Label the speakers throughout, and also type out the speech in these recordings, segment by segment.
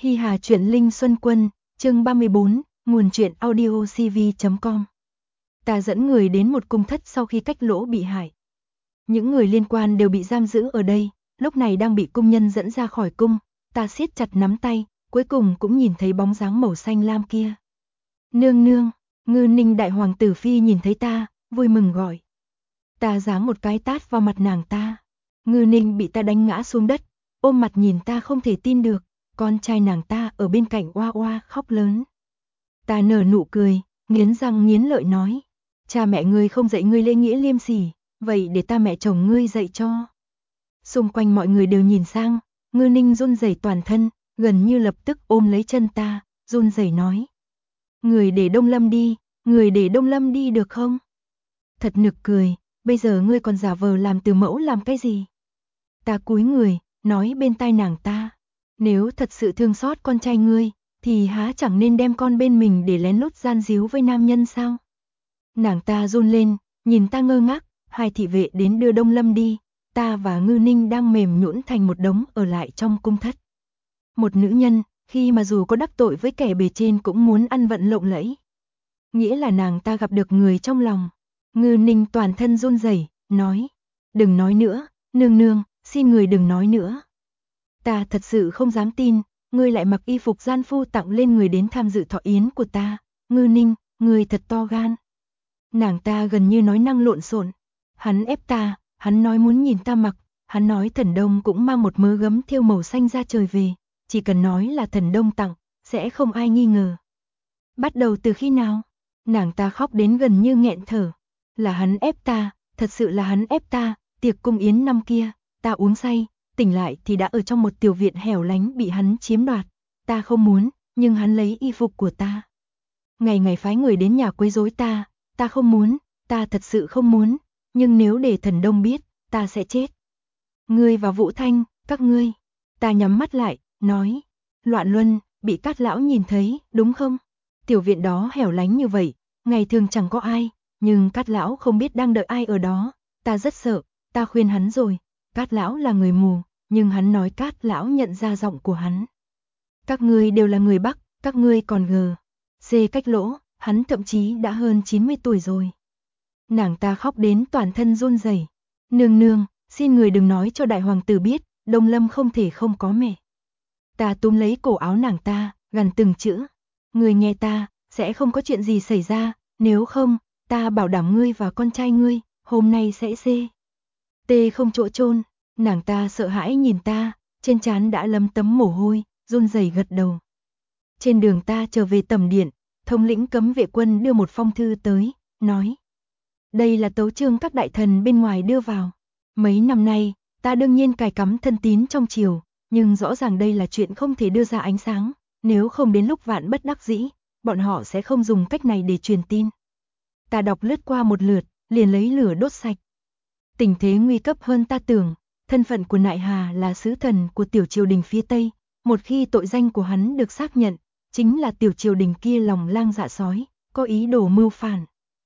Speaker 1: Hi Hà truyện Linh Xuân Quân, chương 34, nguồn truyện audio cv.com. Ta dẫn người đến một cung thất sau khi cách lỗ bị hại. Những người liên quan đều bị giam giữ ở đây, lúc này đang bị cung nhân dẫn ra khỏi cung. Ta siết chặt nắm tay, cuối cùng cũng nhìn thấy bóng dáng màu xanh lam kia. Nương nương, Ngư Ninh đại hoàng tử phi nhìn thấy ta, vui mừng gọi. Ta giáng một cái tát vào mặt nàng ta. Ngư Ninh bị ta đánh ngã xuống đất, ôm mặt nhìn ta không thể tin được. Con trai nàng ta ở bên cạnh oa oa khóc lớn. Ta nở nụ cười, nghiến răng nghiến lợi nói. Cha mẹ ngươi không dạy ngươi lễ nghĩa liêm sỉ, vậy để ta mẹ chồng ngươi dạy cho. Xung quanh mọi người đều nhìn sang, Ngư Ninh run rẩy toàn thân, gần như lập tức ôm lấy chân ta, run rẩy nói. Người để Đông Lâm đi, người để Đông Lâm đi được không? Thật nực cười, bây giờ ngươi còn giả vờ làm từ mẫu làm cái gì? Ta cúi người, nói bên tai nàng ta. Nếu thật sự thương xót con trai ngươi, thì há chẳng nên đem con bên mình để lén lút gian díu với nam nhân sao? Nàng ta run lên, nhìn ta ngơ ngác, hai thị vệ đến đưa Đông Lâm đi, ta và Ngư Ninh đang mềm nhũn thành một đống ở lại trong cung thất. Một nữ nhân, khi mà dù có đắc tội với kẻ bề trên cũng muốn ăn vận lộng lẫy. Nghĩa là nàng ta gặp được người trong lòng. Ngư Ninh toàn thân run rẩy, nói, đừng nói nữa, nương nương, xin người đừng nói nữa. Ta thật sự không dám tin, ngươi lại mặc y phục gian phu tặng lên người đến tham dự thọ yến của ta. Ngư Ninh, ngươi thật to gan. Nàng ta gần như nói năng lộn xộn. Hắn ép ta, hắn nói muốn nhìn ta mặc, hắn nói Thần Đông cũng mang một mớ gấm thêu màu xanh ra trời về, chỉ cần nói là Thần Đông tặng, sẽ không ai nghi ngờ. Bắt đầu từ khi nào? Nàng ta khóc đến gần như nghẹn thở. Là hắn ép ta, thật sự là hắn ép ta, tiệc cung yến năm kia, ta uống say. Tỉnh lại thì đã ở trong một tiểu viện hẻo lánh bị hắn chiếm đoạt. Ta không muốn, nhưng hắn lấy y phục của ta. Ngày ngày phái người đến nhà quấy rối ta không muốn, ta thật sự không muốn, nhưng nếu để Thần Đông biết, ta sẽ chết. Ngươi và Vũ Thanh, các ngươi. Ta nhắm mắt lại, nói, Loạn Luân, bị Cát lão nhìn thấy, đúng không? Tiểu viện đó hẻo lánh như vậy, ngày thường chẳng có ai, nhưng Cát lão không biết đang đợi ai ở đó, ta rất sợ, ta khuyên hắn rồi. Cát lão là người mù, nhưng hắn nói Cát lão nhận ra giọng của hắn. Các ngươi đều là người Bắc, các ngươi còn gờ. Xê cách lỗ, hắn thậm chí đã hơn 90 tuổi rồi. Nàng ta khóc đến toàn thân run rẩy. Nương nương, xin người đừng nói cho đại hoàng tử biết, Đông Lâm không thể không có mẹ. Ta túm lấy cổ áo nàng ta, gằn từng chữ. Ngươi nghe ta, sẽ không có chuyện gì xảy ra, nếu không, ta bảo đảm ngươi và con trai ngươi, hôm nay sẽ xê. Tê không chỗ chôn. Nàng ta sợ hãi nhìn ta, trên trán đã lấm tấm mồ hôi, run rẩy gật đầu. Trên đường ta trở về tầm điện, thống lĩnh cấm vệ quân đưa một phong thư tới, nói. Đây là tấu chương các đại thần bên ngoài đưa vào. Mấy năm nay, ta đương nhiên cài cắm thân tín trong triều, nhưng rõ ràng đây là chuyện không thể đưa ra ánh sáng, nếu không đến lúc vạn bất đắc dĩ, bọn họ sẽ không dùng cách này để truyền tin. Ta đọc lướt qua một lượt, liền lấy lửa đốt sạch. Tình thế nguy cấp hơn ta tưởng, thân phận của Nại Hà là sứ thần của tiểu triều đình phía Tây, một khi tội danh của hắn được xác nhận, chính là tiểu triều đình kia lòng lang dạ sói, có ý đồ mưu phản.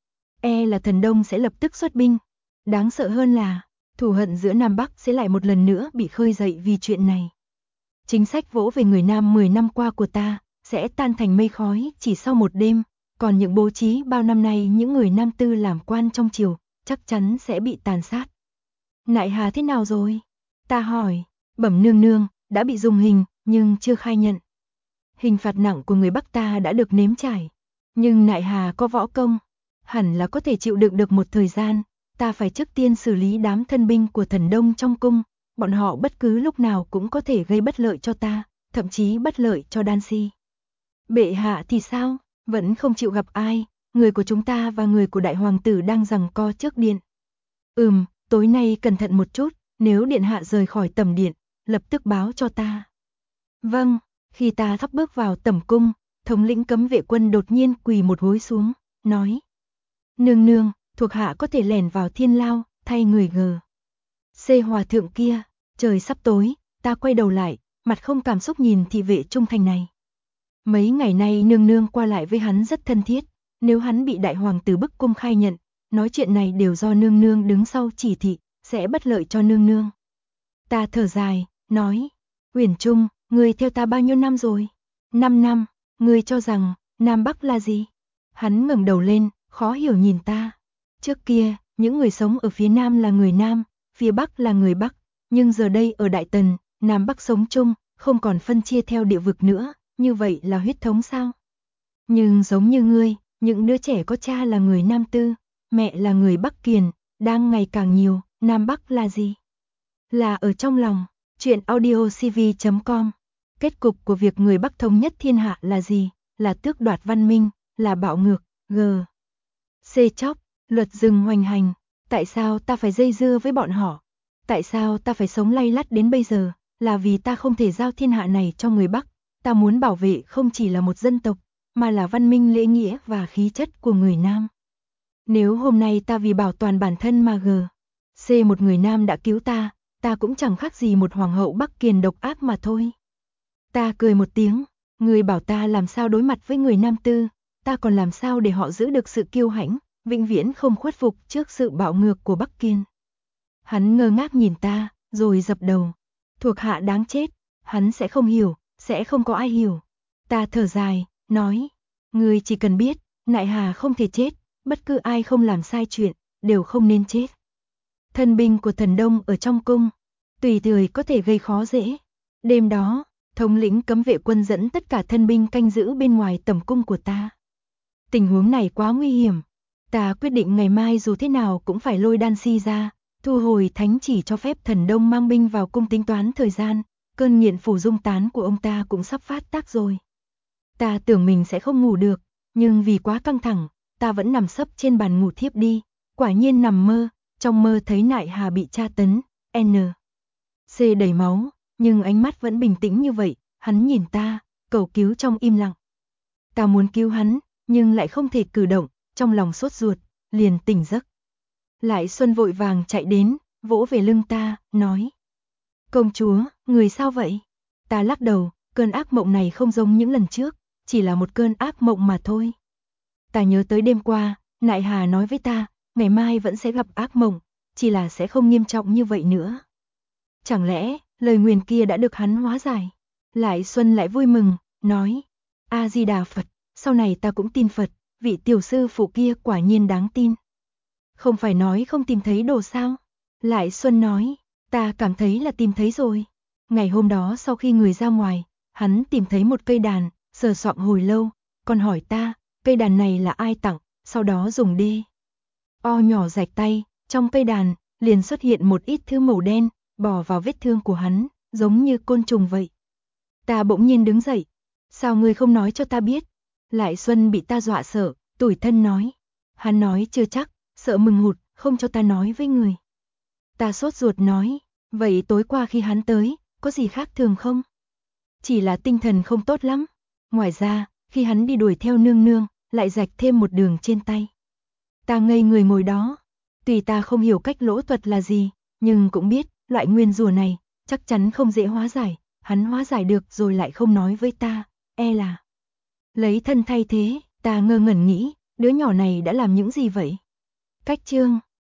Speaker 1: Là Thần Đông sẽ lập tức xuất binh. Đáng sợ hơn là, thù hận giữa Nam Bắc sẽ lại một lần nữa bị khơi dậy vì chuyện này. Chính sách vỗ về người Nam 10 năm qua của ta, sẽ tan thành mây khói chỉ sau một đêm, còn những bố trí bao năm nay những người Nam Tư làm quan trong triều, chắc chắn sẽ bị tàn sát. Nại Hà thế nào rồi? Ta hỏi, bẩm nương nương, đã bị dùng hình, nhưng chưa khai nhận. Hình phạt nặng của người Bắc ta đã được nếm trải, nhưng Nại Hà có võ công, hẳn là có thể chịu đựng được một thời gian. Ta phải trước tiên xử lý đám thân binh của Thần Đông trong cung, bọn họ bất cứ lúc nào cũng có thể gây bất lợi cho ta, thậm chí bất lợi cho Đan Si. Bệ hạ thì sao? Vẫn không chịu gặp ai, người của chúng ta và người của đại hoàng tử đang giằng co trước điện. Tối nay cẩn thận một chút, nếu điện hạ rời khỏi tầm điện, lập tức báo cho ta. Vâng, khi ta thắp bước vào tẩm cung, thống lĩnh cấm vệ quân đột nhiên quỳ một gối xuống, nói. Nương nương, thuộc hạ có thể lẻn vào thiên lao, thay người gờ. Xê hòa thượng kia, trời sắp tối, ta quay đầu lại, mặt không cảm xúc nhìn thị vệ trung thành này. Mấy ngày nay nương nương qua lại với hắn rất thân thiết, nếu hắn bị đại hoàng tử bức cung khai nhận, nói chuyện này đều do nương nương đứng sau chỉ thị, sẽ bất lợi cho nương nương. Ta thở dài, nói, Uyển Trung, Ngươi theo ta bao nhiêu năm rồi? 5 năm, ngươi cho rằng, Nam Bắc là gì? Hắn ngẩng đầu lên, khó hiểu nhìn ta. Trước kia, những người sống ở phía Nam là người Nam, phía Bắc là người Bắc, nhưng giờ đây ở Đại Tần, Nam Bắc sống chung, không còn phân chia theo địa vực nữa, như vậy là huyết thống sao? Nhưng giống như ngươi, những đứa trẻ có cha là người Nam Tư, mẹ là người Bắc Kiền, đang ngày càng nhiều, Nam Bắc là gì? Là ở trong lòng. Chuyện audiocv.com. Kết cục của việc người Bắc thống nhất thiên hạ là gì? Là tước đoạt văn minh, là bạo ngược, g. C chóc, luật rừng hoành hành. Tại sao ta phải dây dưa với bọn họ? Tại sao ta phải sống lay lắt đến bây giờ? Là vì ta không thể giao thiên hạ này cho người Bắc. Ta muốn bảo vệ không chỉ là một dân tộc, mà là văn minh lễ nghĩa và khí chất của người Nam. Nếu hôm nay ta vì bảo toàn bản thân mà g. C một người Nam đã cứu ta cũng chẳng khác gì một hoàng hậu Bắc Kiền độc ác mà thôi. Ta cười một tiếng, người bảo ta làm sao đối mặt với người Nam Tư, ta còn làm sao để họ giữ được sự kiêu hãnh, vĩnh viễn không khuất phục trước sự bạo ngược của Bắc Kiên. Hắn ngơ ngác nhìn ta, rồi dập đầu. Thuộc hạ đáng chết, hắn sẽ không hiểu, sẽ không có ai hiểu. Ta thở dài, nói, ngươi chỉ cần biết, Nại Hà không thể chết, bất cứ ai không làm sai chuyện, đều không nên chết. Thân binh của thần Đông ở trong cung, tùy thời có thể gây khó dễ. Đêm đó, thống lĩnh cấm vệ quân dẫn tất cả thân binh canh giữ bên ngoài tẩm cung của ta. Tình huống này quá nguy hiểm. Ta quyết định ngày mai dù thế nào cũng phải lôi Đan Si ra, thu hồi thánh chỉ cho phép thần Đông mang binh vào cung tính toán thời gian, cơn nghiện phủ dung tán của ông ta cũng sắp phát tác rồi. Ta tưởng mình sẽ không ngủ được, nhưng vì quá căng thẳng, ta vẫn nằm sấp trên bàn ngủ thiếp đi, quả nhiên nằm mơ, trong mơ thấy Nại Hà bị tra tấn, N. C đầy máu, nhưng ánh mắt vẫn bình tĩnh như vậy, hắn nhìn ta, cầu cứu trong im lặng. Ta muốn cứu hắn, nhưng lại không thể cử động, trong lòng sốt ruột, liền tỉnh giấc. Lại Xuân vội vàng chạy đến, vỗ về lưng ta, nói. Công chúa, người sao vậy? Ta lắc đầu, cơn ác mộng này không giống những lần trước, chỉ là một cơn ác mộng mà thôi. Ta nhớ tới đêm qua, Nại Hà nói với ta, ngày mai vẫn sẽ gặp ác mộng, chỉ là sẽ không nghiêm trọng như vậy nữa. Chẳng lẽ, lời nguyền kia đã được hắn hóa giải? Lại Xuân lại vui mừng, nói, A-di-đà Phật, sau này ta cũng tin Phật, vị tiểu sư phụ kia quả nhiên đáng tin. Không phải nói không tìm thấy đồ sao? Lại Xuân nói, ta cảm thấy là tìm thấy rồi. Ngày hôm đó sau khi người ra ngoài, hắn tìm thấy một cây đàn, sờ soạng hồi lâu, còn hỏi ta, cây đàn này là ai tặng, sau đó dùng đê. O nhỏ rạch tay, trong cây đàn, liền xuất hiện một ít thứ màu đen, bò vào vết thương của hắn, giống như côn trùng vậy. Ta bỗng nhiên đứng dậy. Sao ngươi không nói cho ta biết? Lại Xuân bị ta dọa sợ, tủi thân nói. Hắn nói chưa chắc, sợ mừng hụt, không cho ta nói với người. Ta sốt ruột nói, vậy tối qua khi hắn tới, có gì khác thường không? Chỉ là tinh thần không tốt lắm. Ngoài ra, khi hắn đi đuổi theo nương nương, lại rạch thêm một đường trên tay. Ta ngây người ngồi đó. Tùy ta không hiểu cách lỗ thuật là gì, nhưng cũng biết, loại nguyên rủa này, chắc chắn không dễ hóa giải. Hắn hóa giải được rồi lại không nói với ta, e là lấy thân thay thế. Ta ngơ ngẩn nghĩ, đứa nhỏ này đã làm những gì vậy? Cách chương